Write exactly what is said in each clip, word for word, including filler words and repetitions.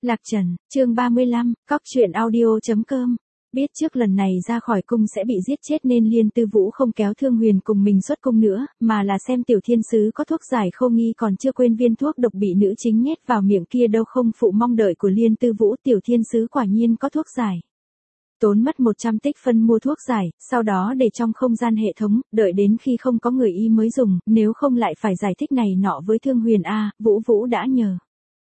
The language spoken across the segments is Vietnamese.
Lạc Trần, chương ba mươi lăm, cóc truyện audio.com. Biết trước lần này ra khỏi cung sẽ bị giết chết nên Liên Tư Vũ không kéo Thương Huyền cùng mình xuất cung nữa, mà là xem tiểu thiên sứ có thuốc giải khô nghi còn chưa quên viên thuốc độc bị nữ chính nhét vào miệng kia đâu không phụ mong đợi của Liên Tư Vũ, tiểu thiên sứ quả nhiên có thuốc giải. Tốn mất một trăm tích phân mua thuốc giải, sau đó để trong không gian hệ thống, đợi đến khi không có người y mới dùng, nếu không lại phải giải thích này nọ với Thương Huyền a, Vũ Vũ đã nhờ.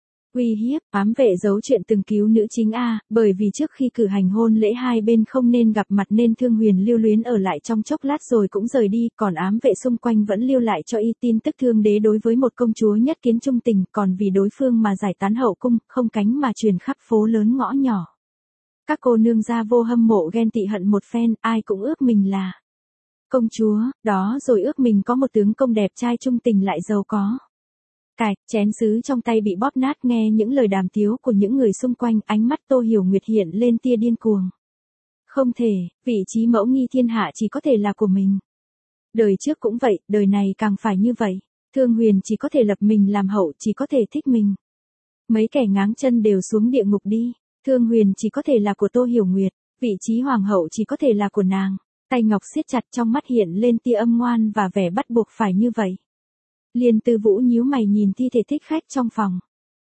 Uy hiếp, ám vệ giấu chuyện từng cứu nữ chính A, bởi vì trước khi cử hành hôn lễ hai bên không nên gặp mặt nên Thương Huyền lưu luyến ở lại trong chốc lát rồi cũng rời đi, còn ám vệ xung quanh vẫn lưu lại cho y tin tức Thương Đế đối với một công chúa nhất kiến trung tình, còn vì đối phương mà giải tán hậu cung, không cánh mà truyền khắp phố lớn ngõ nhỏ. Các cô nương gia vô hâm mộ ghen tị hận một phen, ai cũng ước mình là công chúa, đó rồi ước mình có một tướng công đẹp trai trung tình lại giàu có. Cài, chén sứ trong tay bị bóp nát nghe những lời đàm tiếu của những người xung quanh, ánh mắt Tô Hiểu Nguyệt hiện lên tia điên cuồng. Không thể, vị trí mẫu nghi thiên hạ chỉ có thể là của mình. Đời trước cũng vậy, đời này càng phải như vậy. Thương Huyền chỉ có thể lập mình làm hậu, chỉ có thể thích mình. Mấy kẻ ngáng chân đều xuống địa ngục đi. Thương Huyền chỉ có thể là của Tô Hiểu Nguyệt, vị trí hoàng hậu chỉ có thể là của nàng. Tay ngọc siết chặt trong mắt hiện lên tia âm ngoan và vẻ bắt buộc phải như vậy. Liên Tư Vũ nhíu mày nhìn thi thể thích khách trong phòng.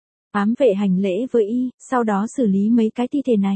Ám vệ hành lễ với y, sau đó xử lý mấy cái thi thể này.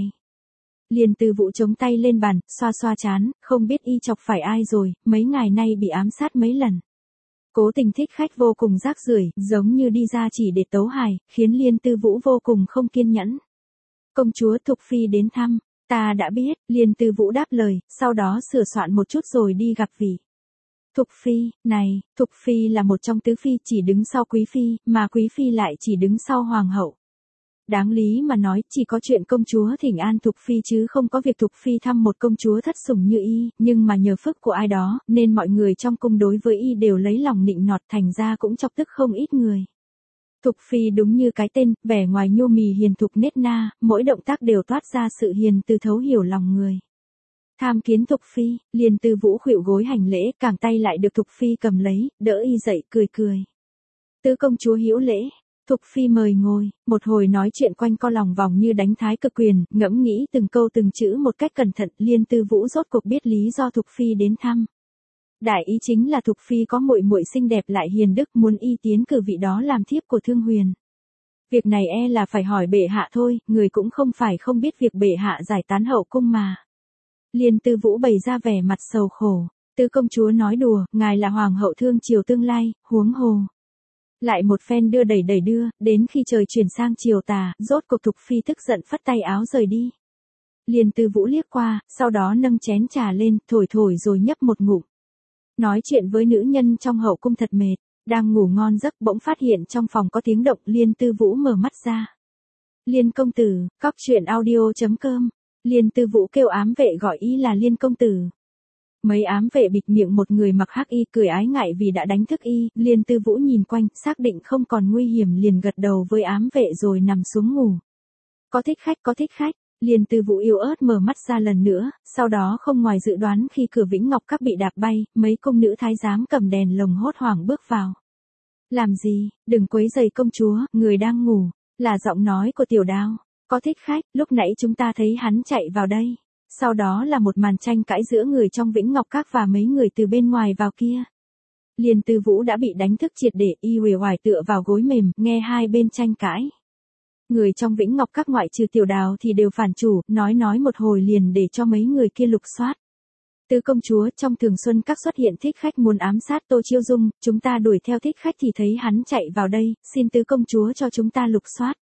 Liên Tư Vũ chống tay lên bàn, xoa xoa trán, không biết y chọc phải ai rồi, mấy ngày nay bị ám sát mấy lần. Cố tình thích khách vô cùng rác rưởi, giống như đi ra chỉ để tấu hài, khiến Liên Tư Vũ vô cùng không kiên nhẫn. Công chúa Thục Phi đến thăm, ta đã biết, Liên Tư Vũ đáp lời, sau đó sửa soạn một chút rồi đi gặp vị. Thục Phi, này, Thục Phi là một trong tứ phi chỉ đứng sau Quý Phi, mà Quý Phi lại chỉ đứng sau Hoàng hậu. Đáng lý mà nói, chỉ có chuyện công chúa thỉnh an Thục Phi chứ không có việc Thục Phi thăm một công chúa thất sủng như y, nhưng mà nhờ phước của ai đó, nên mọi người trong cung đối với y đều lấy lòng nịnh nọt, thành ra cũng chọc tức không ít người. Thục Phi đúng như cái tên, vẻ ngoài nhu mì hiền thục nết na, mỗi động tác đều toát ra sự hiền từ thấu hiểu lòng người. Tham kiến Thục Phi, Liên Tư Vũ khuỵu gối hành lễ, cẳng tay lại được Thục Phi cầm lấy, đỡ y dậy, cười cười. Tứ công chúa hữu lễ, Thục Phi mời ngồi, một hồi nói chuyện quanh co lòng vòng như đánh thái cực quyền, ngẫm nghĩ từng câu từng chữ một cách cẩn thận, Liên Tư Vũ rốt cuộc biết lý do Thục Phi đến thăm. Đại ý chính là Thục Phi có muội muội xinh đẹp lại hiền đức, muốn y tiến cử vị đó làm thiếp của Thương Huyền. Việc này e là phải hỏi bệ hạ thôi, người cũng không phải không biết việc bệ hạ giải tán hậu cung mà. Liên Tư Vũ bày ra vẻ mặt sầu khổ, Tứ công chúa nói đùa, ngài là hoàng hậu thương triều tương lai, huống hồ. Lại một phen đưa đẩy đẩy đưa, đến khi trời chuyển sang chiều tà, rốt cuộc Thục Phi tức giận phất tay áo rời đi. Liên Tư Vũ liếc qua, sau đó nâng chén trà lên, thổi thổi rồi nhấp một ngụm. Nói chuyện với nữ nhân trong hậu cung thật mệt, đang ngủ ngon giấc bỗng phát hiện trong phòng có tiếng động, Liên Tư Vũ mở mắt ra. Liên công tử, cóc truyện audio.com. Liên Tư Vũ kêu ám vệ gọi y là Liên công tử. Mấy ám vệ bịt miệng một người mặc hắc y cười ái ngại vì đã đánh thức y, Liên Tư Vũ nhìn quanh, xác định không còn nguy hiểm liền gật đầu với ám vệ rồi nằm xuống ngủ. Có thích khách, có thích khách, Liên Tư Vũ yếu ớt mở mắt ra lần nữa, sau đó không ngoài dự đoán khi cửa Vĩnh Ngọc Các bị đạp bay, mấy công nữ thái giám cầm đèn lồng hốt hoảng bước vào. Làm gì, đừng quấy rầy công chúa, người đang ngủ, là giọng nói của Tiểu Đao. Có thích khách, lúc nãy chúng ta thấy hắn chạy vào đây. Sau đó là một màn tranh cãi giữa người trong Vĩnh Ngọc Các và mấy người từ bên ngoài vào kia. Liên Tư Vũ đã bị đánh thức triệt để, y uể oải tựa vào gối mềm, nghe hai bên tranh cãi. Người trong Vĩnh Ngọc Các ngoại trừ Tiểu Đào thì đều phản chủ, nói nói một hồi liền để cho mấy người kia lục soát. Tứ công chúa, trong Thường Xuân Các xuất hiện thích khách muốn ám sát Tô Chiêu Dung, chúng ta đuổi theo thích khách thì thấy hắn chạy vào đây, xin tứ công chúa cho chúng ta lục soát.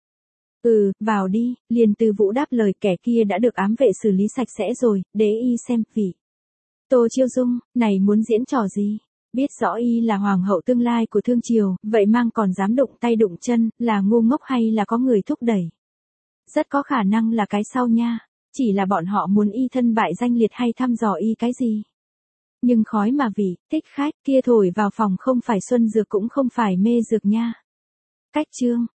Ừ, vào đi, Liên Tư Vũ đáp lời, kẻ kia đã được ám vệ xử lý sạch sẽ rồi, để y xem vị. Tô Chiêu Dung, này muốn diễn trò gì? Biết rõ y là hoàng hậu tương lai của Thương Triều, vậy mang còn dám đụng tay đụng chân, là ngu ngốc hay là có người thúc đẩy? Rất có khả năng là cái sau nha, chỉ là bọn họ muốn y thân bại danh liệt hay thăm dò y cái gì? Nhưng khói mà vị, thích khách kia thổi vào phòng không phải xuân dược cũng không phải mê dược nha. Cách chương,